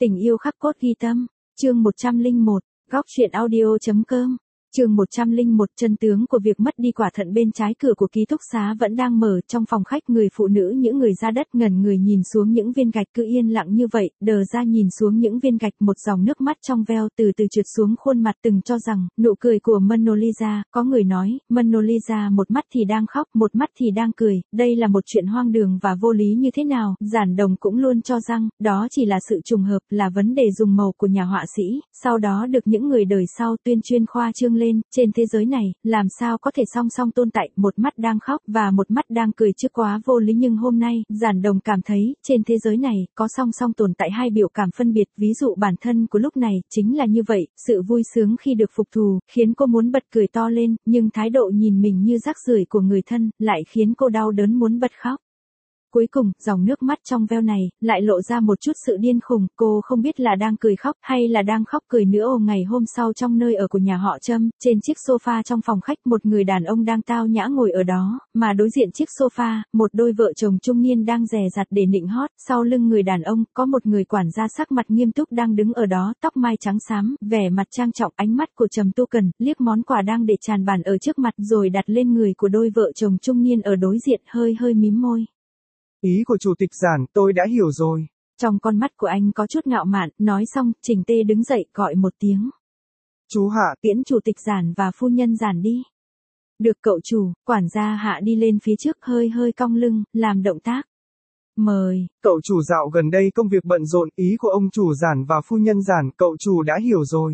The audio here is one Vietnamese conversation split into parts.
Tình yêu khắc cốt ghi tâm, chương 101, góc truyện audio.com. Chương 101, chân tướng của việc mất đi quả thận bên trái cửa của ký túc xá vẫn đang mở. Trong phòng khách, người phụ nữ những người ra đất ngẩn người nhìn xuống những viên gạch cứ yên lặng như vậy, đờ ra nhìn xuống những viên gạch, một dòng nước mắt trong veo từ từ trượt xuống khuôn mặt từng cho rằng nụ cười của Mona Lisa. Có người nói, Mona Lisa một mắt thì đang khóc, một mắt thì đang cười, đây là một chuyện hoang đường và vô lý như thế nào. Giản Đồng cũng luôn cho rằng đó chỉ là sự trùng hợp, là vấn đề dùng màu của nhà họa sĩ, sau đó được những người đời sau tuyên truyền khoa trương lên. Trên thế giới này, làm sao có thể song song tồn tại, một mắt đang khóc và một mắt đang cười chứ, quá vô lý. Nhưng hôm nay, Giản Đồng cảm thấy, trên thế giới này, có song song tồn tại hai biểu cảm phân biệt. Ví dụ bản thân của lúc này, chính là như vậy, sự vui sướng khi được phục thù, khiến cô muốn bật cười to lên, nhưng thái độ nhìn mình như rác rưởi của người thân, lại khiến cô đau đớn muốn bật khóc. Cuối cùng, dòng nước mắt trong veo này, lại lộ ra một chút sự điên khùng, cô không biết là đang cười khóc, hay là đang khóc cười nữa. Ngày hôm sau trong nơi ở của nhà họ Trâm, trên chiếc sofa trong phòng khách, một người đàn ông đang tao nhã ngồi ở đó, mà đối diện chiếc sofa, một đôi vợ chồng trung niên đang dè dặt để nịnh hót. Sau lưng người đàn ông, có một người quản gia sắc mặt nghiêm túc đang đứng ở đó, tóc mai trắng xám, vẻ mặt trang trọng, ánh mắt của Trầm Tu Cần, liếc món quà đang để tràn bàn ở trước mặt rồi đặt lên người của đôi vợ chồng trung niên ở đối diện, hơi mím môi. Ý của chủ tịch Giản, tôi đã hiểu rồi. Trong con mắt của anh có chút ngạo mạn, nói xong, Trình Tê đứng dậy gọi một tiếng. Chú Hạ, tiễn chủ tịch Giản và phu nhân Giản đi. Được cậu chủ. Quản gia Hạ đi lên phía trước, hơi cong lưng, làm động tác. Mời. Cậu chủ dạo gần đây công việc bận rộn, ý của ông chủ Giản và phu nhân Giản, cậu chủ đã hiểu rồi.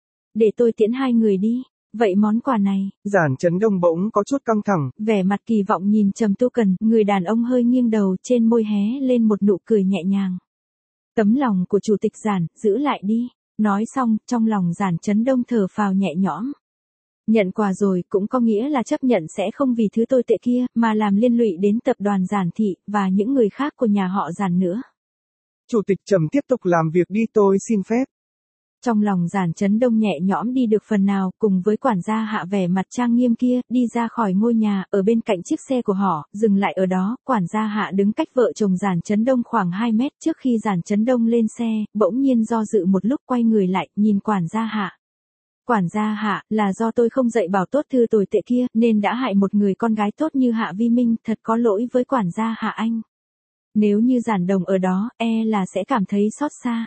Để tôi tiễn hai người đi. Vậy món quà này. Giản Chấn Đông bỗng có chút căng thẳng. Vẻ mặt kỳ vọng nhìn Trầm Tu Cần, người đàn ông hơi nghiêng đầu, trên môi hé lên một nụ cười nhẹ nhàng. Tấm lòng của chủ tịch Giản, giữ lại đi. Nói xong, trong lòng Giản Chấn Đông thở phào nhẹ nhõm. Nhận quà rồi cũng có nghĩa là chấp nhận sẽ không vì thứ tồi tệ kia, mà làm liên lụy đến tập đoàn Giản Thị, và những người khác của nhà họ Giản nữa. Chủ tịch Trầm tiếp tục làm việc đi, tôi xin phép. Trong lòng Giản Chấn Đông nhẹ nhõm đi được phần nào, cùng với quản gia Hạ vẻ mặt trang nghiêm kia, đi ra khỏi ngôi nhà, ở bên cạnh chiếc xe của họ, dừng lại ở đó. Quản gia Hạ đứng cách vợ chồng Giản Chấn Đông khoảng 2 mét. Trước khi Giản Chấn Đông lên xe, bỗng nhiên do dự một lúc, quay người lại, nhìn quản gia Hạ. Quản gia Hạ, là do tôi không dạy bảo tốt thư tồi tệ kia, nên đã hại một người con gái tốt như Hạ Vi Minh, thật có lỗi với quản gia Hạ anh. Nếu như Giản Đồng ở đó, là sẽ cảm thấy xót xa.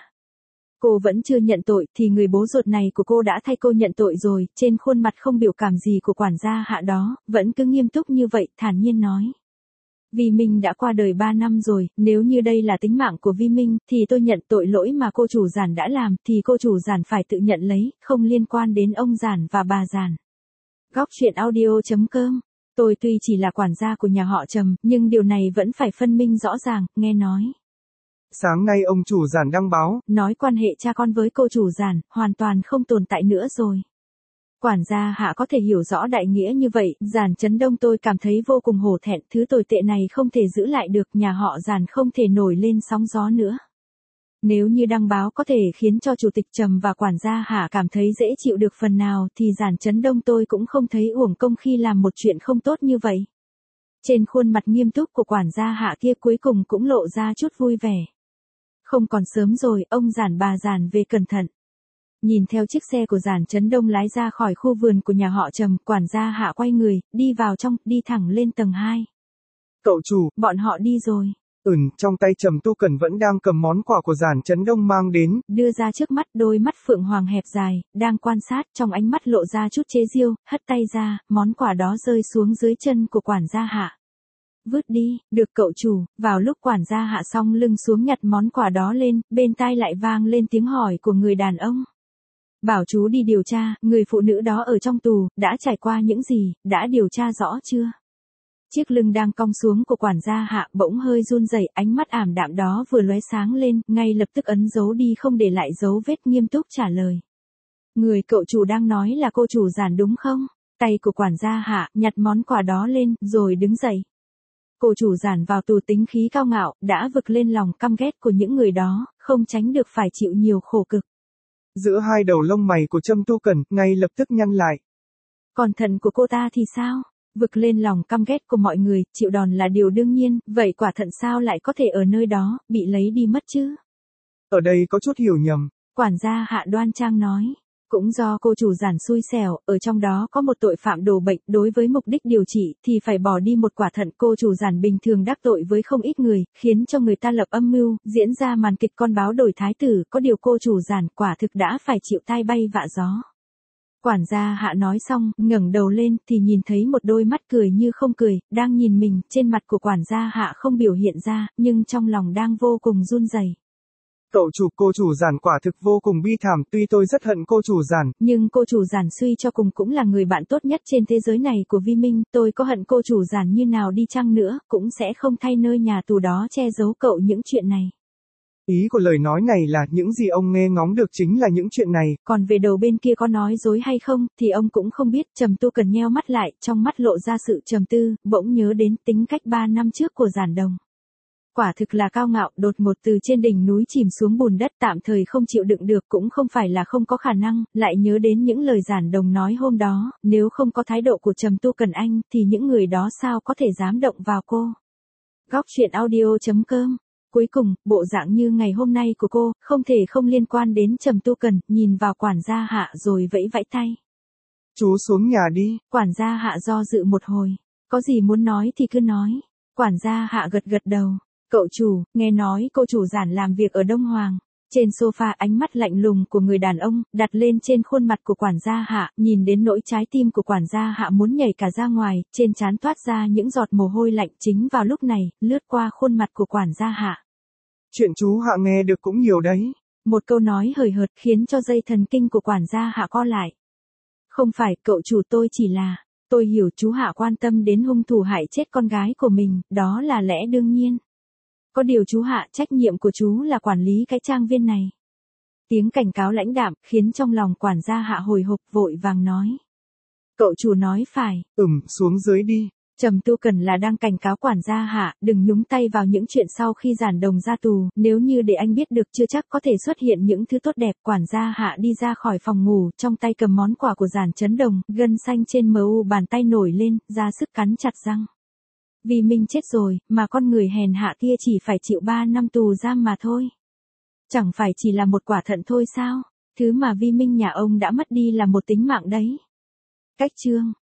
Cô vẫn chưa nhận tội, thì người bố ruột này của cô đã thay cô nhận tội rồi. Trên khuôn mặt không biểu cảm gì của quản gia Hạ đó, vẫn cứ nghiêm túc như vậy, thản nhiên nói. Vi Minh đã qua đời 3 năm rồi, nếu như đây là tính mạng của Vi Minh, thì tôi nhận tội lỗi mà cô chủ Giản đã làm, thì cô chủ Giản phải tự nhận lấy, không liên quan đến ông Giản và bà Giản. Góc truyện audio.com. Tôi tuy chỉ là quản gia của nhà họ Trầm, nhưng điều này vẫn phải phân minh rõ ràng. Nghe nói, sáng nay ông chủ Giản đăng báo, nói quan hệ cha con với cô chủ Giản, hoàn toàn không tồn tại nữa rồi. Quản gia Hạ có thể hiểu rõ đại nghĩa như vậy, Giản Chấn Đông tôi cảm thấy vô cùng hổ thẹn, thứ tồi tệ này không thể giữ lại được, nhà họ Giản không thể nổi lên sóng gió nữa. Nếu như đăng báo có thể khiến cho chủ tịch Trầm và quản gia Hạ cảm thấy dễ chịu được phần nào, thì Giản Chấn Đông tôi cũng không thấy uổng công khi làm một chuyện không tốt như vậy. Trên khuôn mặt nghiêm túc của quản gia Hạ kia cuối cùng cũng lộ ra chút vui vẻ. Không còn sớm rồi, ông Giản bà Giản về cẩn thận. Nhìn theo chiếc xe của Giản Chấn Đông lái ra khỏi khu vườn của nhà họ Trầm, quản gia Hạ quay người, đi vào trong, đi thẳng lên tầng 2. Cậu chủ, bọn họ đi rồi. Trong tay Trầm Tu Cần vẫn đang cầm món quà của Giản Chấn Đông mang đến. Đưa ra trước mắt, đôi mắt phượng hoàng hẹp dài, đang quan sát, trong ánh mắt lộ ra chút chế giễu, hất tay ra, món quà đó rơi xuống dưới chân của quản gia Hạ. Vứt đi, được cậu chủ. Vào lúc quản gia Hạ xong lưng xuống nhặt món quà đó lên, bên tai lại vang lên tiếng hỏi của người đàn ông. Bảo chú đi điều tra, người phụ nữ đó ở trong tù, đã trải qua những gì, đã điều tra rõ chưa? Chiếc lưng đang cong xuống của quản gia Hạ bỗng hơi run rẩy, ánh mắt ảm đạm đó vừa lóe sáng lên, ngay lập tức ấn dấu đi không để lại dấu vết, nghiêm túc trả lời. Người cậu chủ đang nói là cô chủ Giản đúng không? Tay của quản gia Hạ nhặt món quà đó lên, rồi đứng dậy. Cô chủ Giản vào tù tính khí cao ngạo, đã vực lên lòng căm ghét của những người đó, không tránh được phải chịu nhiều khổ cực. Giữa hai đầu lông mày của Trầm Tu Cần, ngay lập tức nhăn lại. Còn thận của cô ta thì sao? Vực lên lòng căm ghét của mọi người, chịu đòn là điều đương nhiên, vậy quả thận sao lại có thể ở nơi đó, bị lấy đi mất chứ? Ở đây có chút hiểu nhầm. Quản gia Hạ đoan trang nói. Cũng do cô chủ giản xui xẻo, ở trong đó có một tội phạm đổ bệnh, đối với mục đích điều trị thì phải bỏ đi một quả thận. Cô chủ giản bình thường đắc tội với không ít người, khiến cho người ta lập âm mưu, diễn ra màn kịch con báo đổi thái tử, có điều cô chủ giản quả thực đã phải chịu tai bay vạ gió. Quản gia Hạ nói xong, ngẩng đầu lên thì nhìn thấy một đôi mắt cười như không cười, đang nhìn mình. Trên mặt của quản gia Hạ không biểu hiện ra, nhưng trong lòng đang vô cùng run rẩy. Cậu chủ, cô chủ giản quả thực vô cùng bi thảm, tuy tôi rất hận cô chủ giản. Nhưng cô chủ giản suy cho cùng cũng là người bạn tốt nhất trên thế giới này của Vi Minh, tôi có hận cô chủ giản như nào đi chăng nữa, cũng sẽ không thay nơi nhà tù đó che giấu cậu những chuyện này. Ý của lời nói này là những gì ông nghe ngóng được chính là những chuyện này. Còn về đầu bên kia có nói dối hay không, thì ông cũng không biết. Trầm Tu Cần nheo mắt lại, trong mắt lộ ra sự trầm tư, bỗng nhớ đến tính cách 3 năm trước của Giản Đồng. Quả thực là cao ngạo, đột ngột từ trên đỉnh núi chìm xuống bùn đất, tạm thời không chịu đựng được, cũng không phải là không có khả năng. Lại nhớ đến những lời Giản Đồng nói hôm đó, nếu không có thái độ của Trầm Tu Cần anh, thì những người đó sao có thể dám động vào cô. Góc truyện audio.com. Cuối cùng, bộ dạng như ngày hôm nay của cô, không thể không liên quan đến Trầm Tu Cần. Nhìn vào quản gia Hạ rồi vẫy vẫy tay. Chú xuống nhà đi. Quản gia Hạ do dự một hồi. Có gì muốn nói thì cứ nói. Quản gia Hạ gật gật đầu. Cậu chủ, nghe nói cô chủ giản làm việc ở Đông Hoàng. Trên sofa, ánh mắt lạnh lùng của người đàn ông đặt lên trên khuôn mặt của quản gia Hạ, nhìn đến nỗi trái tim của quản gia Hạ muốn nhảy cả ra ngoài, trên trán toát ra những giọt mồ hôi lạnh. Chính vào lúc này, lướt qua khuôn mặt của quản gia Hạ. Chuyện chú Hạ nghe được cũng nhiều đấy. Một câu nói hời hợt khiến cho dây thần kinh của quản gia Hạ co lại. Không phải, cậu chủ, tôi chỉ là, tôi hiểu chú Hạ quan tâm đến hung thủ hại chết con gái của mình, đó là lẽ đương nhiên. Có điều chú Hạ, trách nhiệm của chú là quản lý cái trang viên này. Tiếng cảnh cáo lãnh đạm khiến trong lòng quản gia Hạ hồi hộp, vội vàng nói. Cậu chủ nói phải. Xuống dưới đi. Trầm Tu Cần là đang cảnh cáo quản gia Hạ, đừng nhúng tay vào những chuyện sau khi Giản Đồng ra tù, nếu như để anh biết được chưa chắc có thể xuất hiện những thứ tốt đẹp. Quản gia Hạ đi ra khỏi phòng ngủ, trong tay cầm món quà của Giản Chấn Đồng, gân xanh trên mu bàn tay nổi lên, ra sức cắn chặt răng. Vi Minh chết rồi, mà con người hèn hạ kia chỉ phải chịu 3 năm tù giam mà thôi. Chẳng phải chỉ là một quả thận thôi sao? Thứ mà Vi Minh nhà ông đã mất đi là một tính mạng đấy. Cách chương